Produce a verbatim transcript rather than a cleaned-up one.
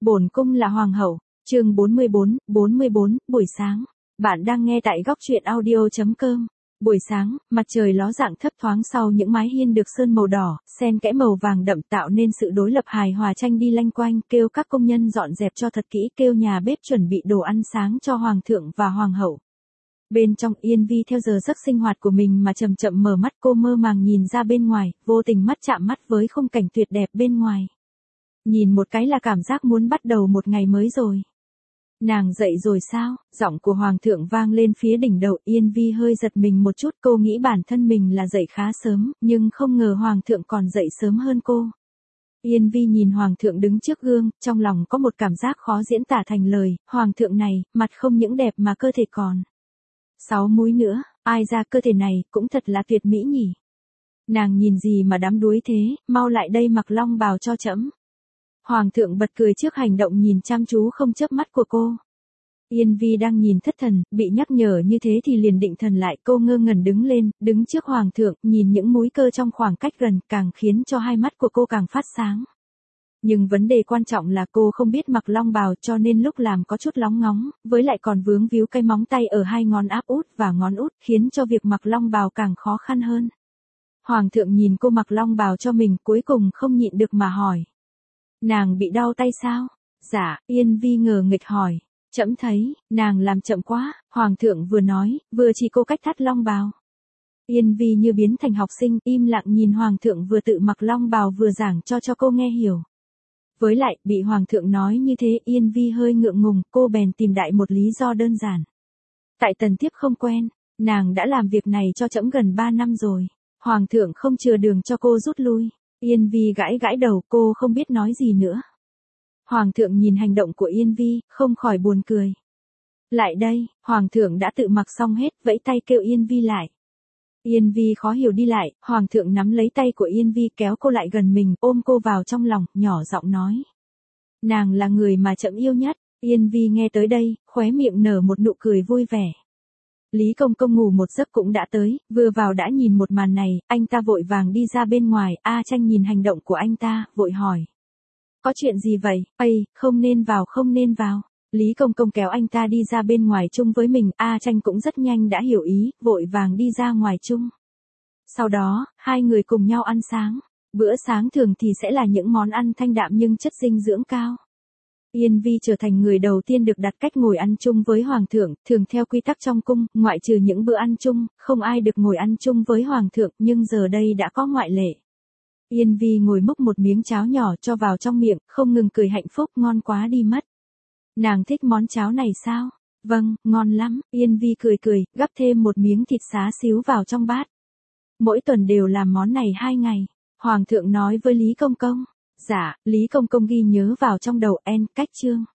Bổn cung là hoàng hậu, chương bốn mươi bốn, bốn mươi bốn, buổi sáng. Bạn đang nghe tại góc truyện audio chấm com. Buổi sáng, mặt trời ló dạng thấp thoáng sau những mái hiên được sơn màu đỏ, xen kẽ màu vàng đậm tạo nên sự đối lập hài hòa tranh đi lanh quanh, kêu các công nhân dọn dẹp cho thật kỹ, kêu nhà bếp chuẩn bị đồ ăn sáng cho hoàng thượng và hoàng hậu. Bên trong Yên Vi theo giờ giấc sinh hoạt của mình mà chậm chậm mở mắt, cô mơ màng nhìn ra bên ngoài, vô tình mắt chạm mắt với khung cảnh tuyệt đẹp bên ngoài. Nhìn một cái là cảm giác muốn bắt đầu một ngày mới rồi. Nàng dậy rồi sao? Giọng của hoàng thượng vang lên phía đỉnh đầu. Yên Vi hơi giật mình một chút, cô nghĩ bản thân mình là dậy khá sớm, nhưng không ngờ hoàng thượng còn dậy sớm hơn cô. Yên Vi nhìn hoàng thượng đứng trước gương, trong lòng có một cảm giác khó diễn tả thành lời. Hoàng thượng này, mặt không những đẹp mà cơ thể còn sáu múi nữa, ai ra cơ thể này cũng thật là tuyệt mỹ nhỉ. Nàng nhìn gì mà đắm đuối thế, mau lại đây mặc long bào cho trẫm. Hoàng thượng bật cười trước hành động nhìn chăm chú không chớp mắt của cô. Yên Vi đang nhìn thất thần, bị nhắc nhở như thế thì liền định thần lại, cô ngơ ngẩn đứng lên, đứng trước hoàng thượng, nhìn những múi cơ trong khoảng cách gần, càng khiến cho hai mắt của cô càng phát sáng. Nhưng vấn đề quan trọng là cô không biết mặc long bào, cho nên lúc làm có chút lóng ngóng, với lại còn vướng víu cái móng tay ở hai ngón áp út và ngón út, khiến cho việc mặc long bào càng khó khăn hơn. Hoàng thượng nhìn cô mặc long bào cho mình, cuối cùng không nhịn được mà hỏi. Nàng bị đau tay sao? Dạ, Yên Vi ngờ nghịch hỏi. Trẫm thấy, nàng làm chậm quá, hoàng thượng vừa nói, vừa chỉ cô cách thắt long bào. Yên Vi như biến thành học sinh, im lặng nhìn hoàng thượng vừa tự mặc long bào vừa giảng cho cho cô nghe hiểu. Với lại, bị hoàng thượng nói như thế, Yên Vi hơi ngượng ngùng, cô bèn tìm đại một lý do đơn giản. Tại tần thiếp không quen, nàng đã làm việc này cho trẫm gần ba năm rồi. Hoàng thượng không chừa đường cho cô rút lui. Yên Vi gãi gãi đầu, cô không biết nói gì nữa. Hoàng thượng nhìn hành động của Yên Vi, không khỏi buồn cười. Lại đây, hoàng thượng đã tự mặc xong hết, vẫy tay kêu Yên Vi lại. Yên Vi khó hiểu đi lại, hoàng thượng nắm lấy tay của Yên Vi kéo cô lại gần mình, ôm cô vào trong lòng, nhỏ giọng nói. Nàng là người mà trẫm yêu nhất. Yên Vi nghe tới đây, khóe miệng nở một nụ cười vui vẻ. Lý Công Công ngủ một giấc cũng đã tới, vừa vào đã nhìn một màn này, anh ta vội vàng đi ra bên ngoài, A Tranh nhìn hành động của anh ta, vội hỏi. Có chuyện gì vậy? Ây, không nên vào không nên vào. Lý Công Công kéo anh ta đi ra bên ngoài chung với mình, A Tranh cũng rất nhanh đã hiểu ý, vội vàng đi ra ngoài chung. Sau đó, hai người cùng nhau ăn sáng. Bữa sáng thường thì sẽ là những món ăn thanh đạm nhưng chất dinh dưỡng cao. Yên Vi trở thành người đầu tiên được đặt cách ngồi ăn chung với hoàng thượng, thường theo quy tắc trong cung, ngoại trừ những bữa ăn chung, không ai được ngồi ăn chung với hoàng thượng, nhưng giờ đây đã có ngoại lệ. Yên Vi ngồi múc một miếng cháo nhỏ cho vào trong miệng, không ngừng cười hạnh phúc, ngon quá đi mất. Nàng thích món cháo này sao? Vâng, ngon lắm. Yên Vi cười cười, gắp thêm một miếng thịt xá xíu vào trong bát. Mỗi tuần đều làm món này hai ngày. Hoàng thượng nói với Lý Công Công. Dạ, Lý Công Công ghi nhớ vào trong đầu, en, cách chương.